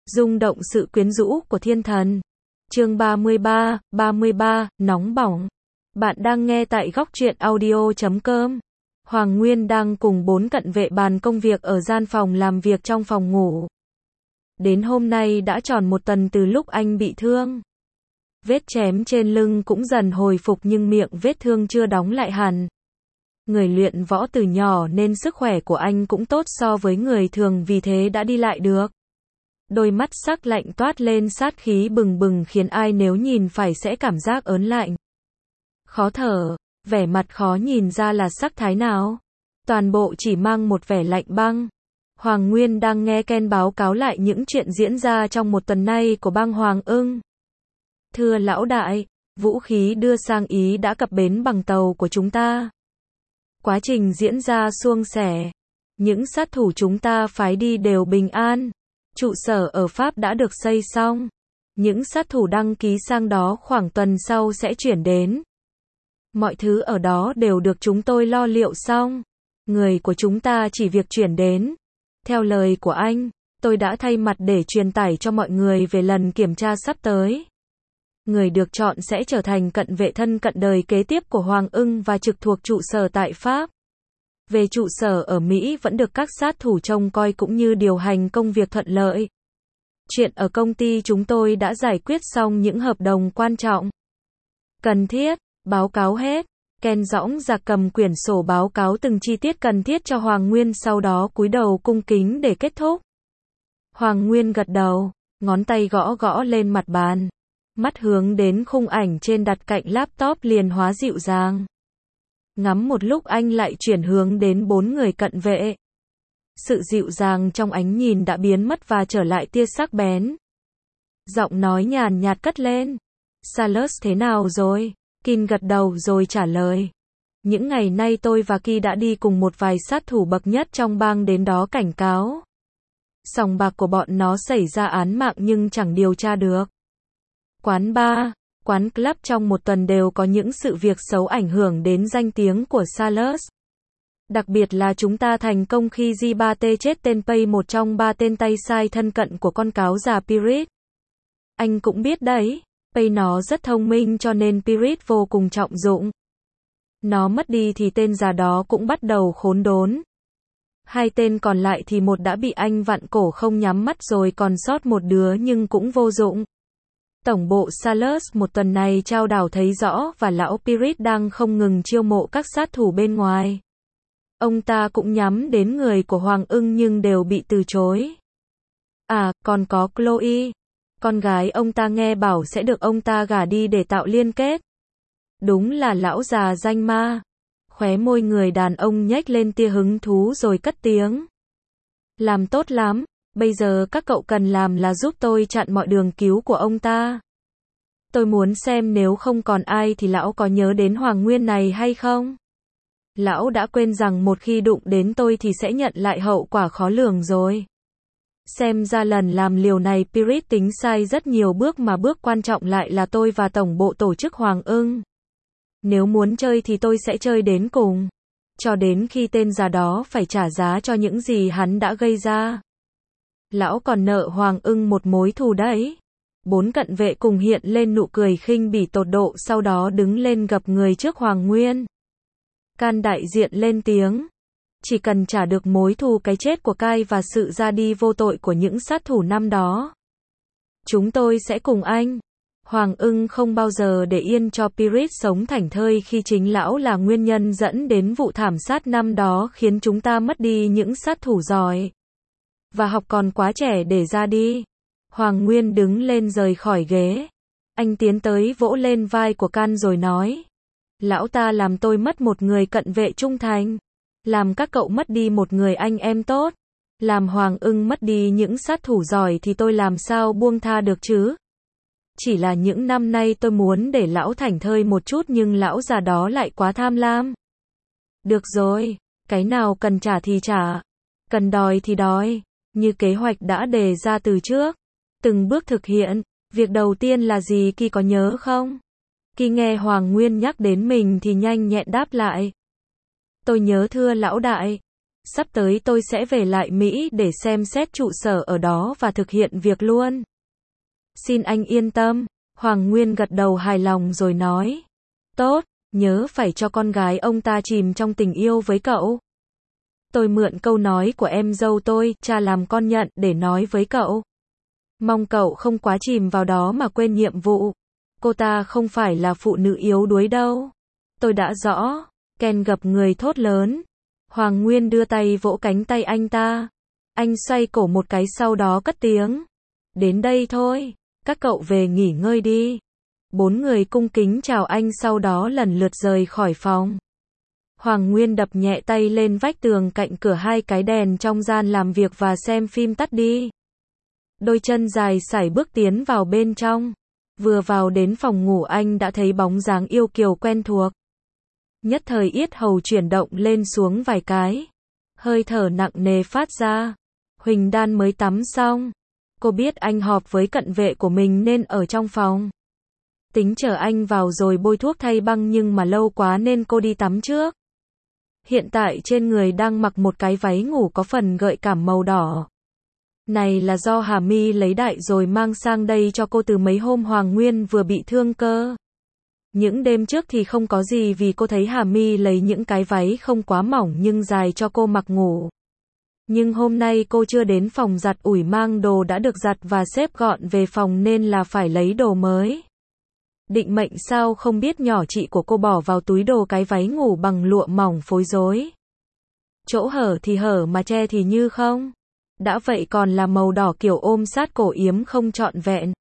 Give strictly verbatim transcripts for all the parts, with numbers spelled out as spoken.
Rung động sự quyến rũ của thiên thần. Chương ba mươi ba, ba mươi ba, nóng bỏng. Bạn đang nghe tại góc truyện audio chấm com. Hoàng Nguyên đang cùng bốn cận vệ bàn công việc ở gian phòng làm việc trong phòng ngủ. Đến hôm nay đã tròn một tuần từ lúc anh bị thương. Vết chém trên lưng cũng dần hồi phục nhưng miệng vết thương chưa đóng lại hẳn. Người luyện võ từ nhỏ nên sức khỏe của anh cũng tốt so với người thường, vì thế đã đi lại được. Đôi mắt sắc lạnh toát lên sát khí bừng bừng khiến ai nếu nhìn phải sẽ cảm giác ớn lạnh. Khó thở, vẻ mặt khó nhìn ra là sắc thái nào. Toàn bộ chỉ mang một vẻ lạnh băng. Hoàng Nguyên đang nghe Ken báo cáo lại những chuyện diễn ra trong một tuần nay của bang Hoàng Ưng. Thưa lão đại, vũ khí đưa sang Ý đã cập bến bằng tàu của chúng ta. Quá trình diễn ra suôn sẻ. Những sát thủ chúng ta phái đi đều bình an. Trụ sở ở Pháp đã được xây xong. Những sát thủ đăng ký sang đó khoảng tuần sau sẽ chuyển đến. Mọi thứ ở đó đều được chúng tôi lo liệu xong. Người của chúng ta chỉ việc chuyển đến. Theo lời của anh, tôi đã thay mặt để truyền tải cho mọi người về lần kiểm tra sắp tới. Người được chọn sẽ trở thành cận vệ thân cận đời kế tiếp của Hoàng Ưng và trực thuộc trụ sở tại Pháp. Về trụ sở ở Mỹ vẫn được các sát thủ trông coi cũng như điều hành công việc thuận lợi. Chuyện ở công ty chúng tôi đã giải quyết xong những hợp đồng quan trọng. Cần thiết, báo cáo hết. Ken dõng dạc cầm quyển sổ báo cáo từng chi tiết cần thiết cho Hoàng Nguyên, sau đó cúi đầu cung kính để kết thúc. Hoàng Nguyên gật đầu, ngón tay gõ gõ lên mặt bàn. Mắt hướng đến khung ảnh trên đặt cạnh laptop liền hóa dịu dàng. Ngắm một lúc anh lại chuyển hướng đến bốn người cận vệ. Sự dịu dàng trong ánh nhìn đã biến mất và trở lại tia sắc bén. Giọng nói nhàn nhạt cất lên. Salas thế nào rồi? Kin gật đầu rồi trả lời. Những ngày nay tôi và Ki đã đi cùng một vài sát thủ bậc nhất trong bang đến đó cảnh cáo. Sòng bạc của bọn nó xảy ra án mạng nhưng chẳng điều tra được. Quán bar, quán club trong một tuần đều có những sự việc xấu ảnh hưởng đến danh tiếng của Salas. Đặc biệt là chúng ta thành công khi G ba T chết tên Pay, một trong ba tên tay sai thân cận của con cáo già Pirit. Anh cũng biết đấy, Pay nó rất thông minh cho nên Pirit vô cùng trọng dụng. Nó mất đi thì tên già đó cũng bắt đầu khốn đốn. Hai tên còn lại thì một đã bị anh vặn cổ không nhắm mắt rồi còn sót một đứa nhưng cũng vô dụng. Tổng bộ Salas một tuần này trao đảo thấy rõ và lão Pirit đang không ngừng chiêu mộ các sát thủ bên ngoài. Ông ta cũng nhắm đến người của Hoàng Ưng nhưng đều bị từ chối. À, còn có Chloe. Con gái ông ta nghe bảo sẽ được ông ta gả đi để tạo liên kết. Đúng là lão già danh ma. Khóe môi người đàn ông nhếch lên tia hứng thú rồi cất tiếng. Làm tốt lắm. Bây giờ các cậu cần làm là giúp tôi chặn mọi đường cứu của ông ta. Tôi muốn xem nếu không còn ai thì lão có nhớ đến Hoàng Nguyên này hay không? Lão đã quên rằng một khi đụng đến tôi thì sẽ nhận lại hậu quả khó lường rồi. Xem ra lần làm liều này Pirit tính sai rất nhiều bước mà bước quan trọng lại là tôi và tổng bộ tổ chức Hoàng Ưng. Nếu muốn chơi thì tôi sẽ chơi đến cùng. Cho đến khi tên già đó phải trả giá cho những gì hắn đã gây ra. Lão còn nợ Hoàng Ưng một mối thù đấy. Bốn cận vệ cùng hiện lên nụ cười khinh bỉ tột độ, sau đó đứng lên gập người trước Hoàng Nguyên. Can đại diện lên tiếng. Chỉ cần trả được mối thù cái chết của Kai và sự ra đi vô tội của những sát thủ năm đó, chúng tôi sẽ cùng anh. Hoàng Ưng không bao giờ để yên cho Pirit sống thảnh thơi khi chính lão là nguyên nhân dẫn đến vụ thảm sát năm đó khiến chúng ta mất đi những sát thủ giỏi. Và học còn quá trẻ để ra đi. Hoàng Nguyên đứng lên rời khỏi ghế. Anh tiến tới vỗ lên vai của Can rồi nói. Lão ta làm tôi mất một người cận vệ trung thành. Làm các cậu mất đi một người anh em tốt. Làm Hoàng Ưng mất đi những sát thủ giỏi thì tôi làm sao buông tha được chứ? Chỉ là những năm nay tôi muốn để lão thảnh thơi một chút nhưng lão già đó lại quá tham lam. Được rồi, cái nào cần trả thì trả. Cần đòi thì đòi. Như kế hoạch đã đề ra từ trước. Từng bước thực hiện. Việc đầu tiên là gì Ki có nhớ không? Ki nghe Hoàng Nguyên nhắc đến mình thì nhanh nhẹn đáp lại. Tôi nhớ thưa lão đại. Sắp tới tôi sẽ về lại Mỹ để xem xét trụ sở ở đó và thực hiện việc luôn. Xin anh yên tâm. Hoàng Nguyên gật đầu hài lòng rồi nói. Tốt, nhớ phải cho con gái ông ta chìm trong tình yêu với cậu. Tôi mượn câu nói của em dâu tôi, cha làm con nhận, để nói với cậu. Mong cậu không quá chìm vào đó mà quên nhiệm vụ. Cô ta không phải là phụ nữ yếu đuối đâu. Tôi đã rõ. Ken gập người thốt lớn. Hoàng Nguyên đưa tay vỗ cánh tay anh ta. Anh xoay cổ một cái sau đó cất tiếng. Đến đây thôi. Các cậu về nghỉ ngơi đi. Bốn người cung kính chào anh sau đó lần lượt rời khỏi phòng. Hoàng Nguyên đập nhẹ tay lên vách tường cạnh cửa, hai cái đèn trong gian làm việc và xem phim tắt đi. Đôi chân dài sải bước tiến vào bên trong. Vừa vào đến phòng ngủ anh đã thấy bóng dáng yêu kiều quen thuộc. Nhất thời yết hầu chuyển động lên xuống vài cái. Hơi thở nặng nề phát ra. Huỳnh Đan mới tắm xong. Cô biết anh họp với cận vệ của mình nên ở trong phòng. Tính chờ anh vào rồi bôi thuốc thay băng nhưng mà lâu quá nên cô đi tắm trước. Hiện tại trên người đang mặc một cái váy ngủ có phần gợi cảm màu đỏ. Này là do Hà My lấy đại rồi mang sang đây cho cô từ mấy hôm Hoàng Nguyên vừa bị thương cơ. Những đêm trước thì không có gì vì cô thấy Hà My lấy những cái váy không quá mỏng nhưng dài cho cô mặc ngủ. Nhưng hôm nay cô chưa đến phòng giặt ủi mang đồ đã được giặt và xếp gọn về phòng nên là phải lấy đồ mới. Định mệnh sao không biết nhỏ chị của cô bỏ vào túi đồ cái váy ngủ bằng lụa mỏng phối rối. Chỗ hở thì hở mà che thì như không. Đã vậy còn là màu đỏ kiểu ôm sát cổ yếm không trọn vẹn.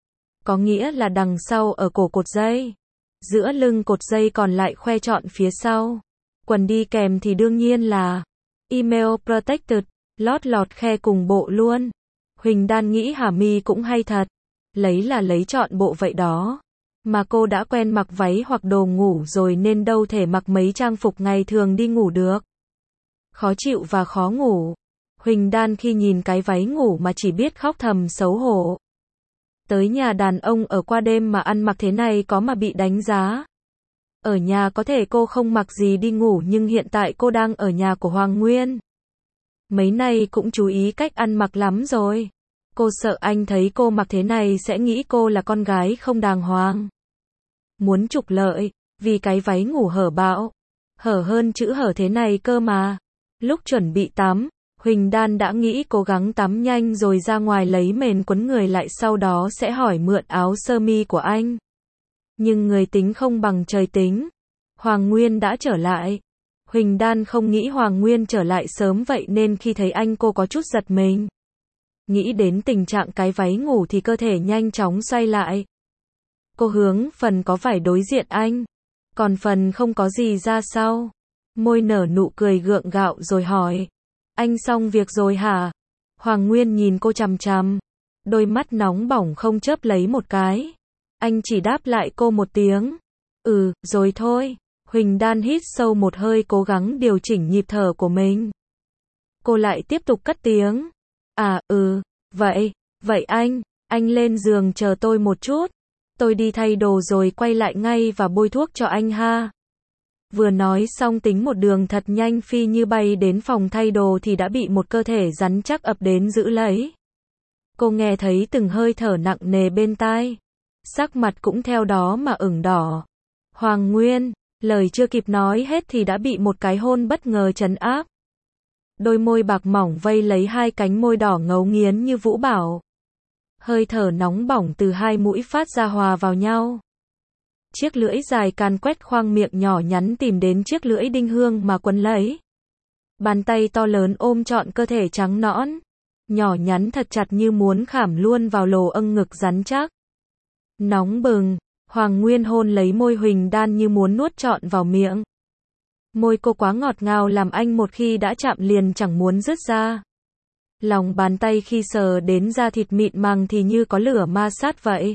Có nghĩa là đằng sau ở cổ cột dây. Giữa lưng cột dây còn lại khoe trọn phía sau. Quần đi kèm thì đương nhiên là email protected, lót lọt khe cùng bộ luôn. Huỳnh Đan nghĩ Hà My cũng hay thật. Lấy là lấy trọn bộ vậy đó. Mà cô đã quen mặc váy hoặc đồ ngủ rồi nên đâu thể mặc mấy trang phục ngày thường đi ngủ được. Khó chịu và khó ngủ. Huỳnh Đan khi nhìn cái váy ngủ mà chỉ biết khóc thầm xấu hổ. Tới nhà đàn ông ở qua đêm mà ăn mặc thế này có mà bị đánh giá. Ở nhà có thể cô không mặc gì đi ngủ nhưng hiện tại cô đang ở nhà của Hoàng Nguyên. Mấy nay cũng chú ý cách ăn mặc lắm rồi. Cô sợ anh thấy cô mặc thế này sẽ nghĩ cô là con gái không đàng hoàng. Muốn trục lợi, vì cái váy ngủ hở bạo. Hở hơn chữ hở thế này cơ mà. Lúc chuẩn bị tắm, Huỳnh Đan đã nghĩ cố gắng tắm nhanh rồi ra ngoài lấy mền quấn người lại sau đó sẽ hỏi mượn áo sơ mi của anh. Nhưng người tính không bằng trời tính. Hoàng Nguyên đã trở lại. Huỳnh Đan không nghĩ Hoàng Nguyên trở lại sớm vậy nên khi thấy anh cô có chút giật mình. Nghĩ đến tình trạng cái váy ngủ thì cơ thể nhanh chóng xoay lại. Cô hướng phần có vải đối diện anh. Còn phần không có gì ra sau. Môi nở nụ cười gượng gạo rồi hỏi. Anh xong việc rồi hả? Hoàng Nguyên nhìn cô chằm chằm. Đôi mắt nóng bỏng không chớp lấy một cái. Anh chỉ đáp lại cô một tiếng. Ừ, rồi thôi. Huỳnh Đan hít sâu một hơi cố gắng điều chỉnh nhịp thở của mình. Cô lại tiếp tục cất tiếng. À, ừ, vậy, vậy anh, anh lên giường chờ tôi một chút. Tôi đi thay đồ rồi quay lại ngay và bôi thuốc cho anh ha. Vừa nói xong tính một đường thật nhanh phi như bay đến phòng thay đồ thì đã bị một cơ thể rắn chắc ập đến giữ lấy. Cô nghe thấy từng hơi thở nặng nề bên tai. Sắc mặt cũng theo đó mà ửng đỏ. Hoàng Nguyên, lời chưa kịp nói hết thì đã bị một cái hôn bất ngờ trấn áp. Đôi môi bạc mỏng vây lấy hai cánh môi đỏ ngấu nghiến như vũ bảo. Hơi thở nóng bỏng từ hai mũi phát ra hòa vào nhau. Chiếc lưỡi dài càn quét khoang miệng nhỏ nhắn tìm đến chiếc lưỡi đinh hương mà quấn lấy. Bàn tay to lớn ôm trọn cơ thể trắng nõn. Nhỏ nhắn thật chặt như muốn khảm luôn vào lồ âng ngực rắn chắc. Nóng bừng, Hoàng Nguyên hôn lấy môi Huỳnh Đan như muốn nuốt trọn vào miệng. Môi cô quá ngọt ngào làm anh một khi đã chạm liền chẳng muốn dứt ra. Lòng bàn tay khi sờ đến da thịt mịn màng thì như có lửa ma sát vậy.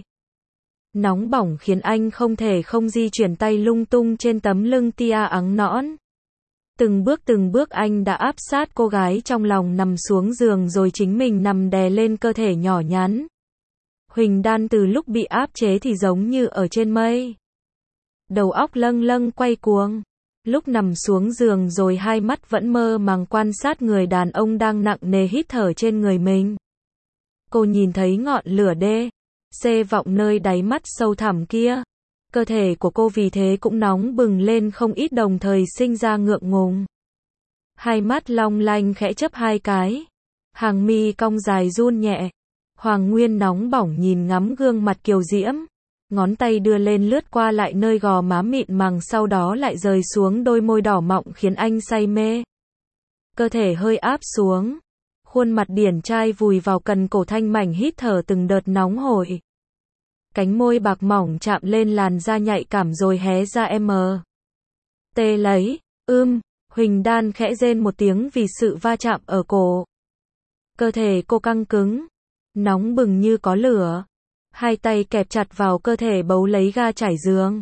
Nóng bỏng khiến anh không thể không di chuyển tay lung tung trên tấm lưng tia ắng nõn. Từng bước từng bước anh đã áp sát cô gái trong lòng nằm xuống giường rồi chính mình nằm đè lên cơ thể nhỏ nhắn. Huỳnh Đan từ lúc bị áp chế thì giống như ở trên mây. Đầu óc lâng lâng quay cuồng. Lúc nằm xuống giường rồi hai mắt vẫn mơ màng quan sát người đàn ông đang nặng nề hít thở trên người mình. Cô nhìn thấy ngọn lửa đê, xê vọng nơi đáy mắt sâu thẳm kia. Cơ thể của cô vì thế cũng nóng bừng lên không ít, đồng thời sinh ra ngượng ngùng. Hai mắt long lanh khẽ chớp hai cái. Hàng mi cong dài run nhẹ. Hoàng Nguyên nóng bỏng nhìn ngắm gương mặt kiều diễm. Ngón tay đưa lên lướt qua lại nơi gò má mịn màng, sau đó lại rời xuống đôi môi đỏ mọng khiến anh say mê. Cơ thể hơi áp xuống. Khuôn mặt điển trai vùi vào cần cổ thanh mảnh, hít thở từng đợt nóng hổi. Cánh môi bạc mỏng chạm lên làn da nhạy cảm rồi hé ra em. Tê lấy, ưm, Huỳnh Đan khẽ rên một tiếng vì sự va chạm ở cổ. Cơ thể cô căng cứng, nóng bừng như có lửa. Hai tay kẹp chặt vào cơ thể bấu lấy ga trải giường.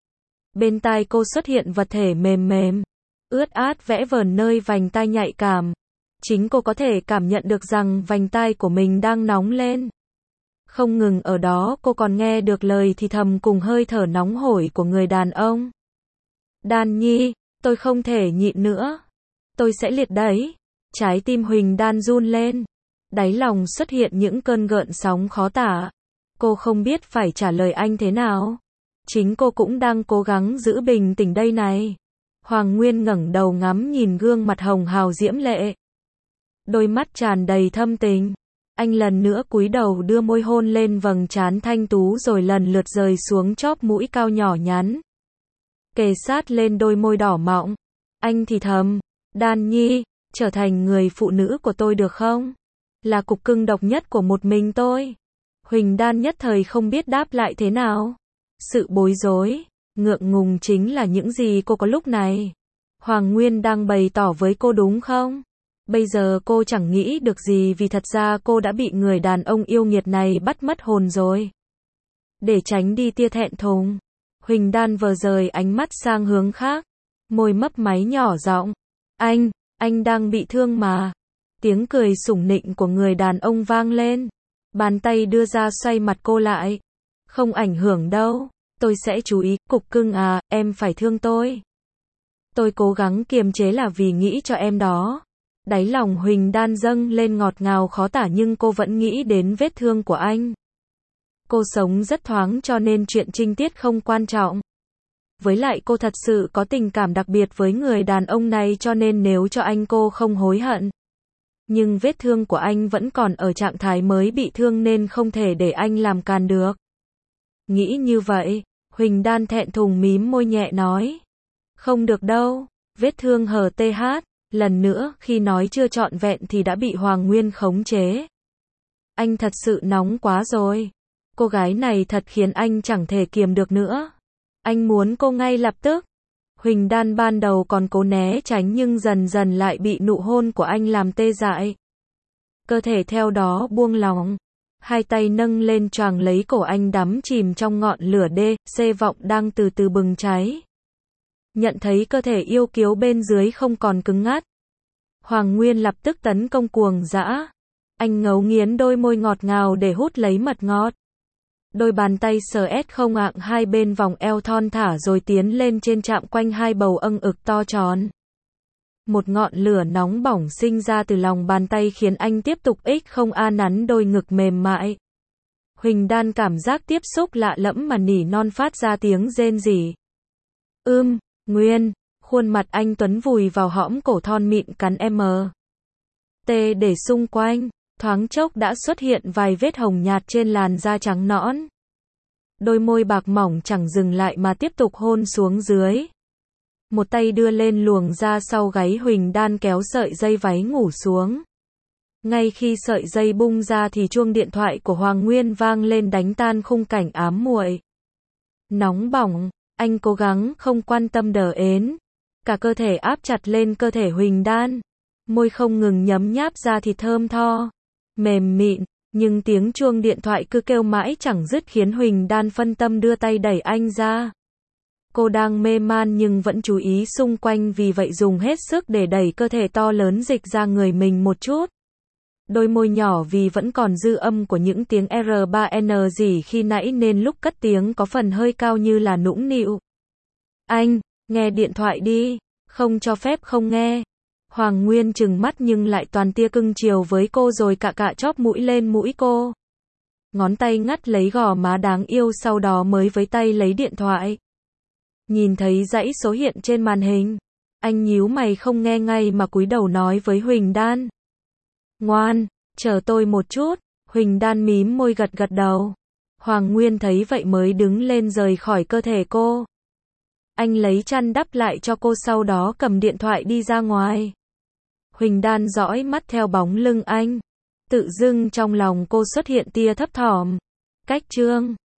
Bên tai cô xuất hiện vật thể mềm mềm, ướt át vẽ vờn nơi vành tai nhạy cảm. Chính cô có thể cảm nhận được rằng vành tai của mình đang nóng lên. Không ngừng ở đó, cô còn nghe được lời thì thầm cùng hơi thở nóng hổi của người đàn ông. Đan Nhi, tôi không thể nhịn nữa. Tôi sẽ liệt đấy. Trái tim Huỳnh Đan run lên. Đáy lòng xuất hiện những cơn gợn sóng khó tả. Cô không biết phải trả lời anh thế nào. Chính cô cũng đang cố gắng giữ bình tĩnh đây này. Hoàng Nguyên ngẩng đầu ngắm nhìn gương mặt hồng hào diễm lệ. Đôi mắt tràn đầy thâm tình. Anh lần nữa cúi đầu đưa môi hôn lên vầng trán thanh tú rồi lần lượt rời xuống chóp mũi cao nhỏ nhắn. Kề sát lên đôi môi đỏ mọng. Anh thì thầm, Đan Nhi, trở thành người phụ nữ của tôi được không? Là cục cưng độc nhất của một mình tôi. Huỳnh Đan nhất thời không biết đáp lại thế nào. Sự bối rối, ngượng ngùng chính là những gì cô có lúc này. Hoàng Nguyên đang bày tỏ với cô đúng không? Bây giờ cô chẳng nghĩ được gì vì thật ra cô đã bị người đàn ông yêu nghiệt này bắt mất hồn rồi. Để tránh đi tia thẹn thùng, Huỳnh Đan vờ rời ánh mắt sang hướng khác. Môi mấp máy nhỏ giọng. Anh, anh đang bị thương mà. Tiếng cười sủng nịnh của người đàn ông vang lên. Bàn tay đưa ra xoay mặt cô lại. Không ảnh hưởng đâu. Tôi sẽ chú ý. Cục cưng à, em phải thương tôi. Tôi cố gắng kiềm chế là vì nghĩ cho em đó. Đáy lòng Huỳnh Đan dâng lên ngọt ngào khó tả nhưng cô vẫn nghĩ đến vết thương của anh. Cô sống rất thoáng cho nên chuyện trinh tiết không quan trọng. Với lại cô thật sự có tình cảm đặc biệt với người đàn ông này cho nên nếu cho anh cô không hối hận. Nhưng vết thương của anh vẫn còn ở trạng thái mới bị thương nên không thể để anh làm càn được. Nghĩ như vậy, Huỳnh Đan thẹn thùng mím môi nhẹ nói. Không được đâu, vết thương hờ tê hát. Lần nữa, khi nói chưa trọn vẹn thì đã bị Hoàng Nguyên khống chế. Anh thật sự nóng quá rồi. Cô gái này thật khiến anh chẳng thể kiềm được nữa. Anh muốn cô ngay lập tức. Huỳnh Đan ban đầu còn cố né tránh nhưng dần dần lại bị nụ hôn của anh làm tê dại. Cơ thể theo đó buông lỏng. Hai tay nâng lên choàng lấy cổ anh đắm chìm trong ngọn lửa đê, xê vọng đang từ từ bừng cháy. Nhận thấy cơ thể yêu kiều bên dưới không còn cứng ngắt. Hoàng Nguyên lập tức tấn công cuồng dã. Anh ngấu nghiến đôi môi ngọt ngào để hút lấy mật ngọt. Đôi bàn tay sờ ét không ạng hai bên vòng eo thon thả rồi tiến lên trên chạm quanh hai bầu âng ực to tròn. Một ngọn lửa nóng bỏng sinh ra từ lòng bàn tay khiến anh tiếp tục ích không a nắn đôi ngực mềm mại. Huỳnh Đan cảm giác tiếp xúc lạ lẫm mà nỉ non phát ra tiếng rên rỉ. Ưm, Nguyên, khuôn mặt anh tuấn vùi vào hõm cổ thon mịn cắn em. Tê để xung quanh, thoáng chốc đã xuất hiện vài vết hồng nhạt trên làn da trắng nõn. Đôi môi bạc mỏng chẳng dừng lại mà tiếp tục hôn xuống dưới. Một tay đưa lên luồng ra sau gáy Huỳnh Đan kéo sợi dây váy ngủ xuống. Ngay khi sợi dây bung ra thì chuông điện thoại của Hoàng Nguyên vang lên đánh tan khung cảnh ám muội. Nóng bỏng, anh cố gắng không quan tâm đờ ến. Cả cơ thể áp chặt lên cơ thể Huỳnh Đan. Môi không ngừng nhấm nháp ra thịt thơm tho, mềm mịn, nhưng tiếng chuông điện thoại cứ kêu mãi chẳng dứt khiến Huỳnh Đan phân tâm đưa tay đẩy anh ra. Cô đang mê man nhưng vẫn chú ý xung quanh vì vậy dùng hết sức để đẩy cơ thể to lớn dịch ra người mình một chút. Đôi môi nhỏ vì vẫn còn dư âm của những tiếng R ba N gì khi nãy nên lúc cất tiếng có phần hơi cao như là nũng nịu. Anh, Nghe điện thoại đi, không cho phép không nghe. Hoàng Nguyên trừng mắt nhưng lại toàn tia cưng chiều với cô rồi cạ cạ chóp mũi lên mũi cô. Ngón tay ngắt lấy gò má đáng yêu sau đó mới với tay lấy điện thoại. Nhìn thấy dãy số hiện trên màn hình. Anh nhíu mày không nghe ngay mà cúi đầu nói với Huỳnh Đan. Ngoan, chờ tôi một chút. Huỳnh Đan mím môi gật gật đầu. Hoàng Nguyên thấy vậy mới đứng lên rời khỏi cơ thể cô. Anh lấy chăn đắp lại cho cô sau đó cầm điện thoại đi ra ngoài. Huỳnh Đan dõi mắt theo bóng lưng anh. Tự dưng trong lòng cô xuất hiện tia thấp thỏm. Cách chương